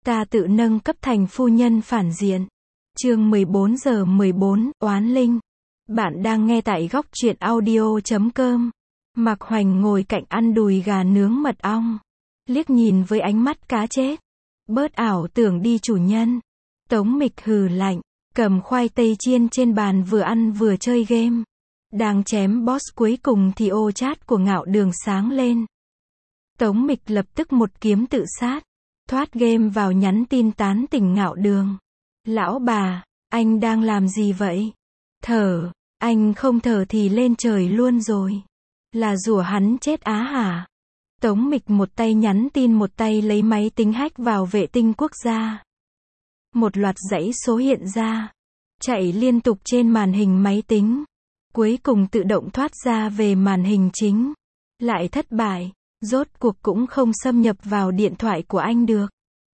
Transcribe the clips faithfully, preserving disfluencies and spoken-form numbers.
Ta tự nâng cấp thành phu nhân phản diện. Chương mười bốn giờ mười bốn, oán linh. Bạn đang nghe tại góc truyện audio chấm com. Mạc Hoành ngồi cạnh ăn đùi gà nướng mật ong. Liếc nhìn với ánh mắt cá chết. Bớt ảo tưởng đi chủ nhân. Tống Mịch hừ lạnh, cầm khoai tây chiên trên bàn vừa ăn vừa chơi game. Đang chém boss cuối cùng thì ô chat của Ngạo Đường sáng lên. Tống Mịch lập tức một kiếm tự sát. Thoát game vào nhắn tin tán tỉnh Ngạo Đường. Lão bà, anh đang làm gì vậy? Thở, anh không thở thì lên trời luôn rồi. Là rủa hắn chết á hả? Tống Mịch một tay nhắn tin một tay lấy máy tính hack vào vệ tinh quốc gia. Một loạt dãy số hiện ra, chạy liên tục trên màn hình máy tính. Cuối cùng tự động thoát ra về màn hình chính. Lại thất bại, rốt cuộc cũng không xâm nhập vào điện thoại của anh được.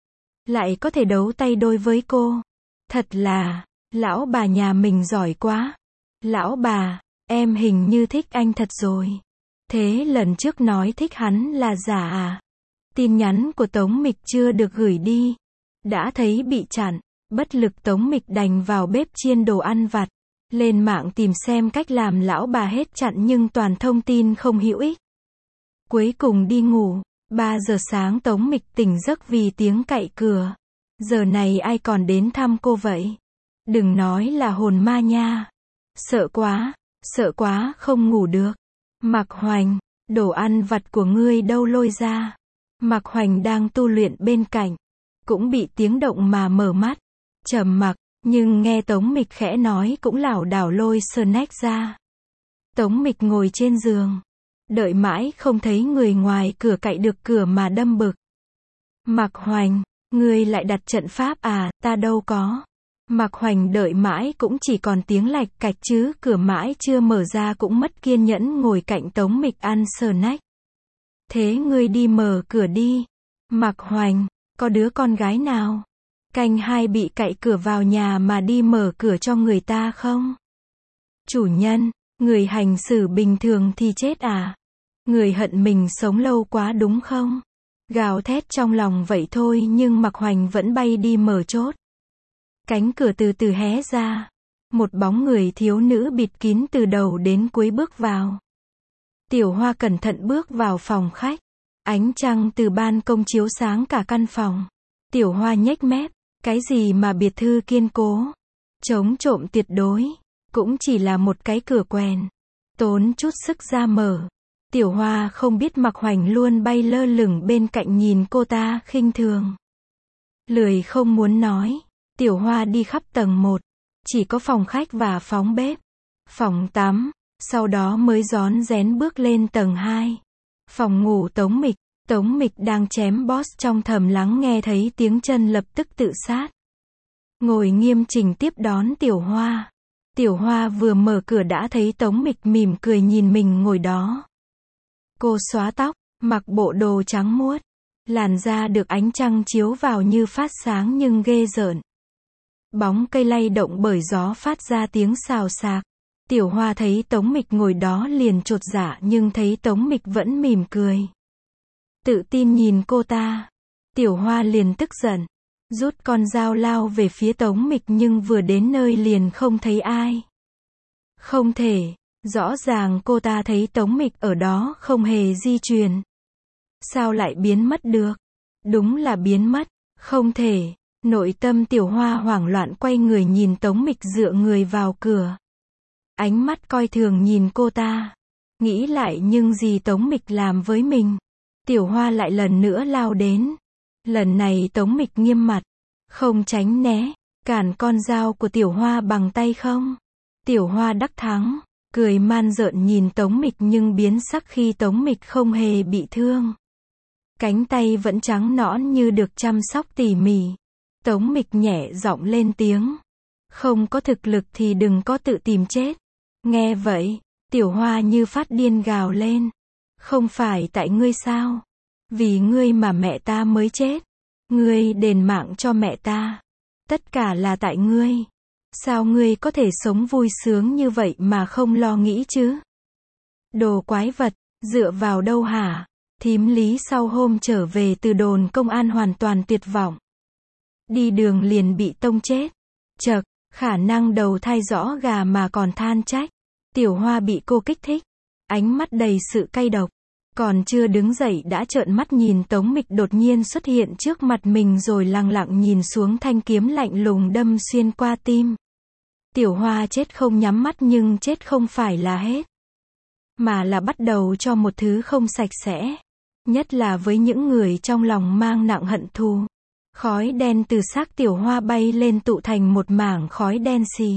Lại có thể đấu tay đôi với cô. Thật là, lão bà nhà mình giỏi quá. Lão bà, em hình như thích anh thật rồi. Thế lần trước nói thích hắn là giả à? Tin nhắn của Tống Mịch chưa được gửi đi. Đã thấy bị chặn, bất lực Tống Mịch đành vào bếp chiên đồ ăn vặt. Lên mạng tìm xem cách làm lão bà hết chặn nhưng toàn thông tin không hữu ích. Cuối cùng đi ngủ, ba giờ sáng Tống Mịch tỉnh giấc vì tiếng cậy cửa. Giờ này ai còn đến thăm cô vậy? Đừng nói là hồn ma nha. Sợ quá, sợ quá không ngủ được. Mạc Hoành, đồ ăn vặt của ngươi đâu lôi ra? Mạc Hoành đang tu luyện bên cạnh, cũng bị tiếng động mà mở mắt. Trầm mặc, nhưng nghe Tống Mịch khẽ nói cũng lảo đảo lôi snack ra. Tống Mịch ngồi trên giường, đợi mãi không thấy người ngoài cửa cậy được cửa mà đâm bực. Mạc Hoành, ngươi lại đặt trận pháp à, ta đâu có. Mạc Hoành đợi mãi cũng chỉ còn tiếng lạch cạch chứ cửa mãi chưa mở ra cũng mất kiên nhẫn ngồi cạnh Tống Mịch ăn snack. Thế ngươi đi mở cửa đi. Mạc Hoành, có đứa con gái nào? Canh hai bị cậy cửa vào nhà mà đi mở cửa cho người ta không? Chủ nhân, người hành xử bình thường thì chết à? Người hận mình sống lâu quá đúng không? Gào thét trong lòng vậy thôi nhưng Mạc Hoành vẫn bay đi mở chốt. Cánh cửa từ từ hé ra. Một bóng người thiếu nữ bịt kín từ đầu đến cuối bước vào. Tiểu Hoa cẩn thận bước vào phòng khách. Ánh trăng từ ban công chiếu sáng cả căn phòng. Tiểu Hoa nhếch mép. Cái gì mà biệt thư kiên cố? Chống trộm tuyệt đối. Cũng chỉ là một cái cửa quèn. Tốn chút sức ra mở. Tiểu Hoa không biết Mạc Hoành luôn bay lơ lửng bên cạnh nhìn cô ta khinh thường. Lười không muốn nói. Tiểu Hoa đi khắp tầng một. Chỉ có phòng khách và phòng bếp. Phòng tắm. Sau đó mới rón rén bước lên tầng hai. Phòng ngủ Tống Mịch. Tống Mịch đang chém boss trong thầm lắng nghe thấy tiếng chân lập tức tự sát. Ngồi nghiêm chỉnh tiếp đón Tiểu Hoa. Tiểu Hoa vừa mở cửa đã thấy Tống Mịch mỉm cười nhìn mình ngồi đó. Cô xóa tóc, mặc bộ đồ trắng muốt. Làn da được ánh trăng chiếu vào như phát sáng nhưng ghê rợn. Bóng cây lay động bởi gió phát ra tiếng xào xạc. Tiểu Hoa thấy Tống Mịch ngồi đó liền chột dạ nhưng thấy Tống Mịch vẫn mỉm cười. Tự tin nhìn cô ta. Tiểu Hoa liền tức giận. Rút con dao lao về phía Tống Mịch nhưng vừa đến nơi liền không thấy ai. Không thể. Rõ ràng cô ta thấy Tống Mịch ở đó không hề di chuyển. Sao lại biến mất được? Đúng là biến mất. Không thể. Nội tâm Tiểu Hoa hoảng loạn quay người nhìn Tống Mịch dựa người vào cửa. Ánh mắt coi thường nhìn cô ta. Nghĩ lại nhưng gì Tống Mịch làm với mình. Tiểu Hoa lại lần nữa lao đến. Lần này Tống Mịch nghiêm mặt. Không tránh né. Cản con dao của Tiểu Hoa bằng tay không. Tiểu Hoa đắc thắng. Cười man rợn nhìn Tống Mịch nhưng biến sắc khi Tống Mịch không hề bị thương. Cánh tay vẫn trắng nõn như được chăm sóc tỉ mỉ. Tống Mịch nhẹ giọng lên tiếng. Không có thực lực thì đừng có tự tìm chết. Nghe vậy, Tiểu Hoa như phát điên gào lên. Không phải tại ngươi sao? Vì ngươi mà mẹ ta mới chết. Ngươi đền mạng cho mẹ ta. Tất cả là tại ngươi. Sao ngươi có thể sống vui sướng như vậy mà không lo nghĩ chứ? Đồ quái vật, dựa vào đâu hả? Thím Lý sau hôm trở về từ đồn công an hoàn toàn tuyệt vọng. đi đường liền bị tông chết. Chậc, khả năng đầu thai rõ gà mà còn than trách. Tiểu Hoa bị cô kích thích, ánh mắt đầy sự cay độc. Còn chưa đứng dậy đã trợn mắt nhìn Tống Mịch đột nhiên xuất hiện trước mặt mình rồi lặng lặng nhìn xuống thanh kiếm lạnh lùng đâm xuyên qua tim. Tiểu Hoa chết không nhắm mắt nhưng chết không phải là hết, mà là bắt đầu cho một thứ không sạch sẽ. Nhất là với những người trong lòng mang nặng hận thù. Khói đen từ xác Tiểu Hoa bay lên tụ thành một mảng khói đen xì.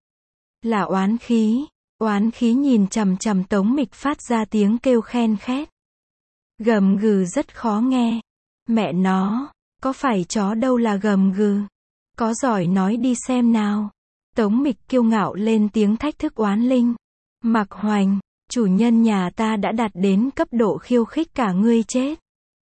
Là oán khí. Oán khí nhìn chằm chằm Tống Mịch phát ra tiếng kêu khen khét. Gầm gừ rất khó nghe. Mẹ nó, có phải chó đâu là gầm gừ. Có giỏi nói đi xem nào. Tống Mịch kiêu ngạo lên tiếng thách thức oán linh. Mạc Hoành, chủ nhân nhà ta đã đạt đến cấp độ khiêu khích cả ngươi chết.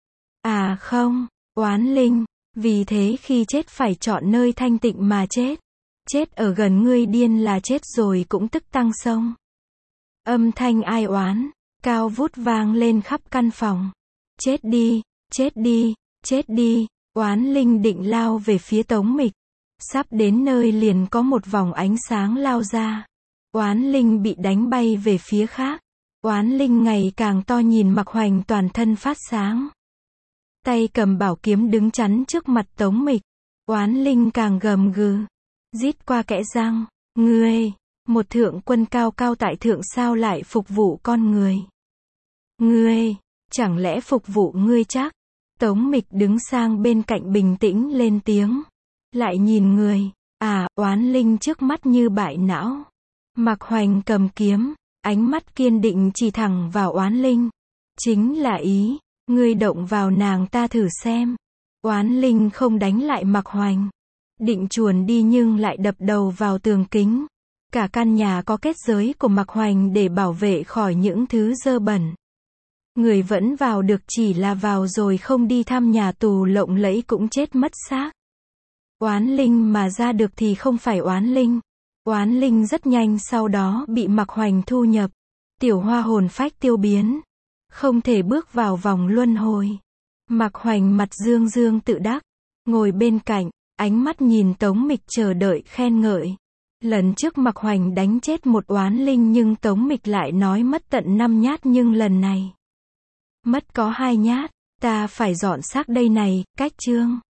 À không, oán linh, vì thế khi chết phải chọn nơi thanh tịnh mà chết. Chết ở gần ngươi điên là chết rồi cũng tức tăng sông. Âm thanh ai oán, cao vút vang lên khắp căn phòng. Chết đi, chết đi, chết đi, oán linh định lao về phía Tống Mịch. Sắp đến nơi liền có một vòng ánh sáng lao ra. Oán linh bị đánh bay về phía khác. Oán linh ngày càng to nhìn Mạc Hoành toàn thân phát sáng. Tay cầm bảo kiếm đứng chắn trước mặt Tống Mịch. Oán linh càng gầm gừ. Rít qua kẽ răng. Ngươi, một thượng quân cao cao tại thượng sao lại phục vụ con người? Ngươi, chẳng lẽ phục vụ ngươi chắc? Tống Mịch đứng sang bên cạnh bình tĩnh lên tiếng. Lại nhìn người. À, oán linh trước mắt như bại não. Mạc Hoành cầm kiếm, ánh mắt kiên định chỉ thẳng vào oán linh. Chính là ý, ngươi động vào nàng ta thử xem. Oán linh không đánh lại Mạc Hoành. Định chuồn đi nhưng lại đập đầu vào tường kính. Cả căn nhà có kết giới của Mạc Hoành để bảo vệ khỏi những thứ dơ bẩn. Người vẫn vào được chỉ là vào rồi không đi thăm nhà tù lộng lẫy cũng chết mất xác. Oán linh mà ra được thì không phải oán linh. Oán linh rất nhanh sau đó bị Mạc Hoành thu nhập. Tiểu Hoa hồn phách tiêu biến. Không thể bước vào vòng luân hồi. Mạc Hoành mặt dương dương tự đắc. Ngồi bên cạnh, ánh mắt nhìn Tống Mịch chờ đợi khen ngợi. Lần trước Mạc Hoành đánh chết một oán linh nhưng Tống Mịch lại nói mất tận năm nhát nhưng lần này mất có hai nhát. Ta phải dọn xác đây này, cách chương.